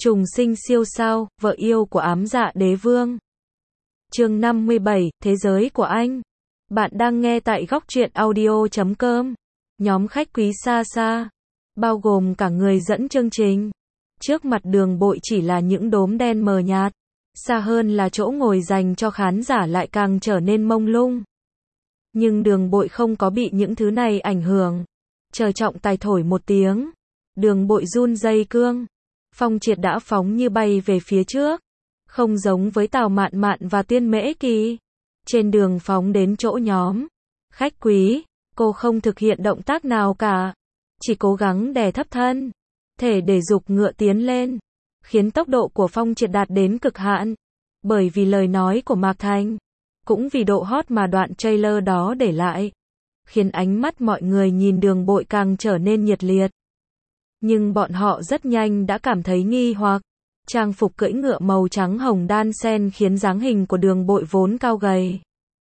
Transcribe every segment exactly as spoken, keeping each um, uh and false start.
Trùng sinh siêu sao, vợ yêu của ám dạ đế vương. Chương năm mươi bảy, Thế giới của anh. Bạn đang nghe tại góc truyện audio chấm com. Nhóm khách quý xa xa, bao gồm cả người dẫn chương trình. Trước mặt Đường Bội chỉ là những đốm đen mờ nhạt, xa hơn là chỗ ngồi dành cho khán giả lại càng trở nên mông lung. Nhưng Đường Bội không có bị những thứ này ảnh hưởng. Chờ trọng tài thổi một tiếng, Đường Bội run dây cương. Phong Triệt đã phóng như bay về phía trước, không giống với Tào Mạn Mạn và Tiên Mễ Kỳ. Trên đường phóng đến chỗ nhóm khách quý, cô không thực hiện động tác nào cả, chỉ cố gắng đè thấp thân thể để giục ngựa tiến lên, khiến tốc độ của Phong Triệt đạt đến cực hạn. Bởi vì lời nói của Mạc Thành, cũng vì độ hot mà đoạn trailer đó để lại, khiến ánh mắt mọi người nhìn Đường Bội càng trở nên nhiệt liệt. Nhưng bọn họ rất nhanh đã cảm thấy nghi hoặc. Trang phục cưỡi ngựa màu trắng hồng đan xen khiến dáng hình của Đường Bội vốn cao gầy,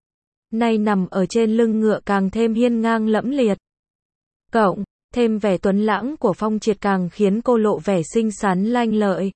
nay nằm ở trên lưng ngựa càng thêm hiên ngang lẫm liệt. Cộng thêm vẻ tuấn lãng của Phong Triệt càng khiến cô lộ vẻ xinh xắn lanh lợi.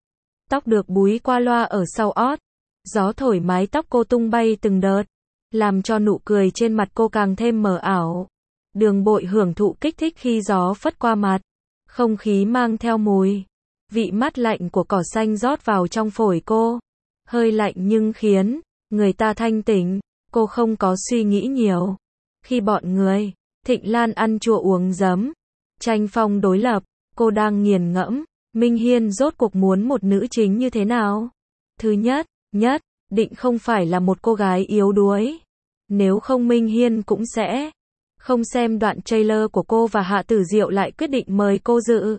Tóc được búi qua loa ở sau ót, gió thổi mái tóc cô tung bay từng đợt, làm cho nụ cười trên mặt cô càng thêm mờ ảo. Đường Bội hưởng thụ kích thích khi gió phất qua mặt, không khí mang theo mùi vị mát lạnh của cỏ xanh rót vào trong phổi cô, hơi lạnh nhưng khiến người ta thanh tỉnh. Cô không có suy nghĩ nhiều. Khi bọn người Thịnh Lan ăn chua uống giấm, tranh phong đối lập, cô đang nghiền ngẫm Minh Hiên rốt cuộc muốn một nữ chính như thế nào. Thứ nhất, nhất định không phải là một cô gái yếu đuối. Nếu không Minh Hiên cũng sẽ không xem đoạn trailer của cô và Hạ Tử Diệu lại quyết định mời cô dự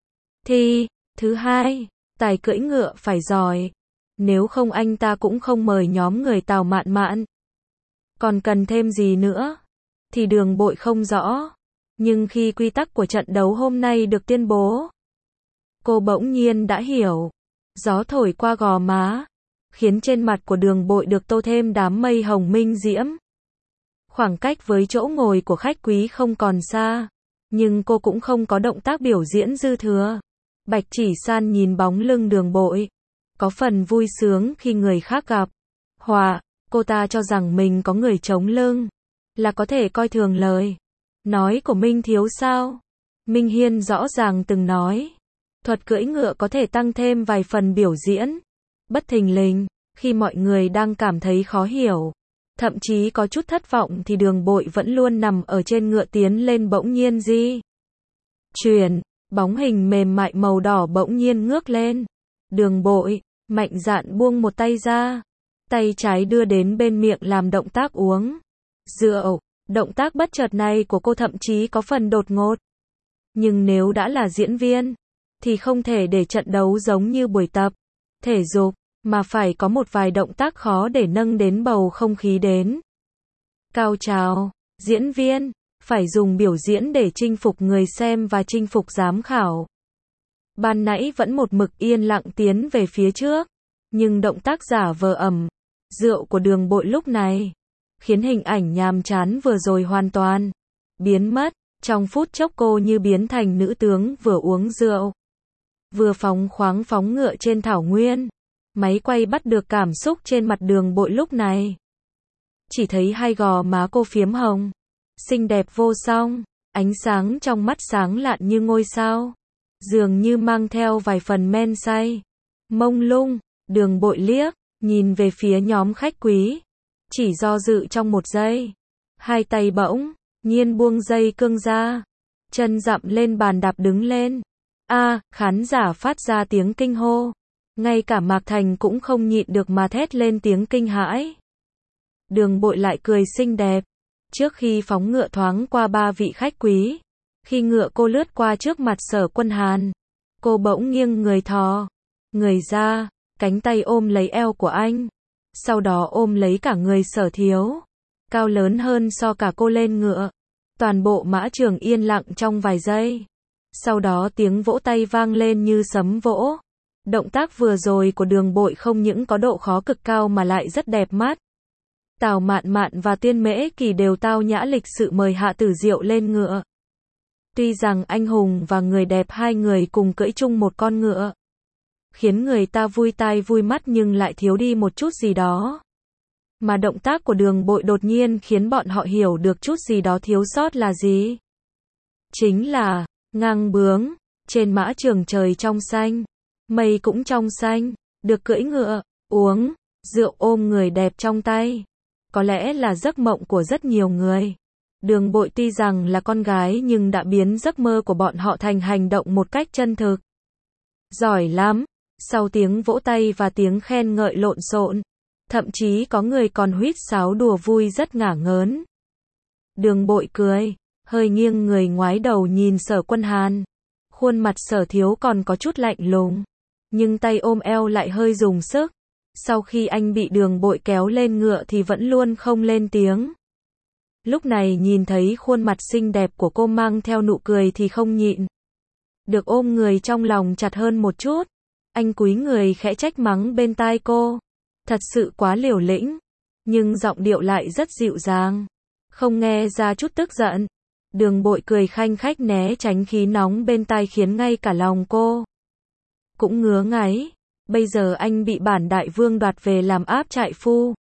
thi. Thứ hai, tài cưỡi ngựa phải giỏi. Nếu không anh ta cũng không mời nhóm người Tào Mạn Mạn. Còn cần thêm gì nữa thì Đường Bội không rõ. Nhưng khi quy tắc của trận đấu hôm nay được tuyên bố, cô bỗng nhiên đã hiểu. Gió thổi qua gò má, khiến trên mặt của Đường Bội được tô thêm đám mây hồng minh diễm. Khoảng cách với chỗ ngồi của khách quý không còn xa, nhưng cô cũng không có động tác biểu diễn dư thừa. Bạch Chỉ San nhìn bóng lưng Đường Bội, có phần vui sướng khi người khác gặp họa. Cô ta cho rằng mình có người chống lưng, là có thể coi thường lời nói của Minh Thiếu sao. Minh Hiên rõ ràng từng nói, thuật cưỡi ngựa có thể tăng thêm vài phần biểu diễn. Bất thình lình, khi mọi người đang cảm thấy khó hiểu, thậm chí có chút thất vọng thì Đường Bội vẫn luôn nằm ở trên ngựa tiến lên bỗng nhiên di chuyển, bóng hình mềm mại màu đỏ bỗng nhiên ngước lên. Đường Bội mạnh dạn buông một tay ra, tay trái đưa đến bên miệng làm động tác uống rượu. Động tác bất chợt này của cô thậm chí có phần đột ngột. Nhưng nếu đã là diễn viên, thì không thể để trận đấu giống như buổi tập thể dục, mà phải có một vài động tác khó để nâng đến bầu không khí đến cao trào. Diễn viên phải dùng biểu diễn để chinh phục người xem và chinh phục giám khảo. Ban nãy vẫn một mực yên lặng tiến về phía trước, nhưng động tác giả vờ ẩm rượu của Đường Bội lúc này khiến hình ảnh nhàm chán vừa rồi hoàn toàn biến mất. Trong phút chốc cô như biến thành nữ tướng vừa uống rượu, vừa phóng khoáng phóng ngựa trên thảo nguyên. Máy quay bắt được cảm xúc trên mặt Đường Bội lúc này. Chỉ thấy hai gò má cô phiếm hồng, xinh đẹp vô song, ánh sáng trong mắt sáng lạn như ngôi sao, dường như mang theo vài phần men say, mông lung. Đường Bội liếc nhìn về phía nhóm khách quý, chỉ do dự trong một giây, hai tay bỗng nhiên buông dây cương ra, chân dậm lên bàn đạp đứng lên. A, à, khán giả phát ra tiếng kinh hô, ngay cả Mạc Thành cũng không nhịn được mà thét lên tiếng kinh hãi. Đường Bội lại cười xinh đẹp. Trước khi phóng ngựa thoáng qua ba vị khách quý, khi ngựa cô lướt qua trước mặt Sở Quân Hàn, cô bỗng nghiêng người thò người ra, cánh tay ôm lấy eo của anh, sau đó ôm lấy cả người Sở Thiếu, cao lớn hơn so cả cô lên ngựa. Toàn bộ mã trường yên lặng trong vài giây. Sau đó tiếng vỗ tay vang lên như sấm vỗ. Động tác vừa rồi của Đường Bội không những có độ khó cực cao mà lại rất đẹp mắt. Tào Mạn Mạn và Tiên Mễ Kỳ đều tao nhã lịch sự mời Hạ Tử Diệu lên ngựa. Tuy rằng anh hùng và người đẹp hai người cùng cưỡi chung một con ngựa, khiến người ta vui tai vui mắt nhưng lại thiếu đi một chút gì đó. Mà động tác của Đường Bội đột nhiên khiến bọn họ hiểu được chút gì đó thiếu sót là gì. Chính là, ngang bướng, trên mã trường trời trong xanh, mây cũng trong xanh, được cưỡi ngựa, uống rượu ôm người đẹp trong tay. Có lẽ là giấc mộng của rất nhiều người. Đường Bội tuy rằng là con gái nhưng đã biến giấc mơ của bọn họ thành hành động một cách chân thực. Giỏi lắm. Sau tiếng vỗ tay và tiếng khen ngợi lộn xộn, thậm chí có người còn huýt sáo đùa vui rất ngả ngớn. Đường Bội cười, hơi nghiêng người ngoái đầu nhìn Sở Quân Hàn. Khuôn mặt Sở Thiếu còn có chút lạnh lùng, nhưng tay ôm eo lại hơi dùng sức. Sau khi anh bị Đường Bội kéo lên ngựa thì vẫn luôn không lên tiếng. Lúc này nhìn thấy khuôn mặt xinh đẹp của cô mang theo nụ cười thì không nhịn được ôm người trong lòng chặt hơn một chút. Anh cúi người khẽ trách mắng bên tai cô. Thật sự quá liều lĩnh, nhưng giọng điệu lại rất dịu dàng, không nghe ra chút tức giận. Đường Bội cười khanh khách né tránh khí nóng bên tai khiến ngay cả lòng cô cũng ngứa ngáy. Bây giờ anh bị bản đại vương đoạt về làm áp trại phu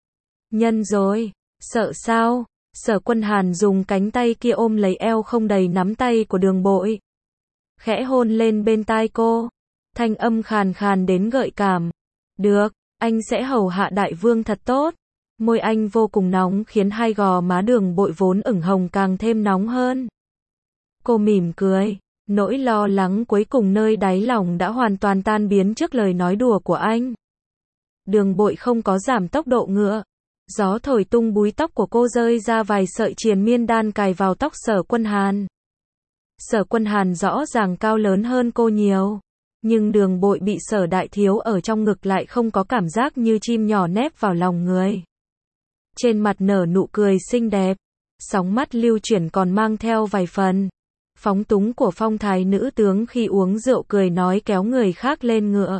nhân rồi, sợ sao? Sở Quân Hàn dùng cánh tay kia ôm lấy eo không đầy nắm tay của Đường Bội, khẽ hôn lên bên tai cô, thanh âm khàn khàn đến gợi cảm. Được, anh sẽ hầu hạ đại vương thật tốt. Môi anh vô cùng nóng khiến hai gò má Đường Bội vốn ửng hồng càng thêm nóng hơn. Cô mỉm cười, nỗi lo lắng cuối cùng nơi đáy lòng đã hoàn toàn tan biến trước lời nói đùa của anh. Đường Bội không có giảm tốc độ ngựa. Gió thổi tung búi tóc của cô rơi ra vài sợi triền miên đan cài vào tóc Sở Quân Hàn. Sở Quân Hàn rõ ràng cao lớn hơn cô nhiều, nhưng Đường Bội bị Sở đại thiếu ở trong ngực lại không có cảm giác như chim nhỏ nép vào lòng người. Trên mặt nở nụ cười xinh đẹp, sóng mắt lưu chuyển còn mang theo vài phần phóng túng của phong thái nữ tướng khi uống rượu, cười nói kéo người khác lên ngựa.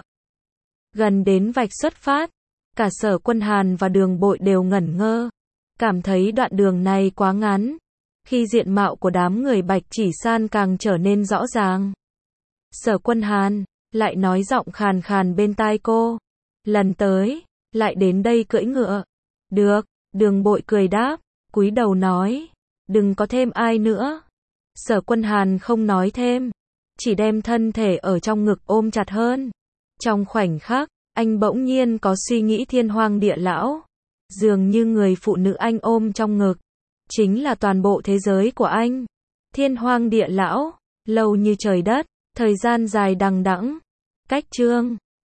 Gần đến vạch xuất phát, cả Sở Quân Hàn và Đường Bội đều ngẩn ngơ, cảm thấy đoạn đường này quá ngắn. Khi diện mạo của đám người Bạch Chỉ San càng trở nên rõ ràng, Sở Quân Hàn lại nói giọng khàn khàn bên tai cô, lần tới lại đến đây cưỡi ngựa. Được, Đường Bội cười đáp, cúi đầu nói, đừng có thêm ai nữa. Sở Quân Hàn không nói thêm, chỉ đem thân thể ở trong ngực ôm chặt hơn. Trong khoảnh khắc, anh bỗng nhiên có suy nghĩ thiên hoang địa lão. Dường như người phụ nữ anh ôm trong ngực chính là toàn bộ thế giới của anh. Thiên hoang địa lão, lâu như trời đất, thời gian dài đằng đẵng. Cách chương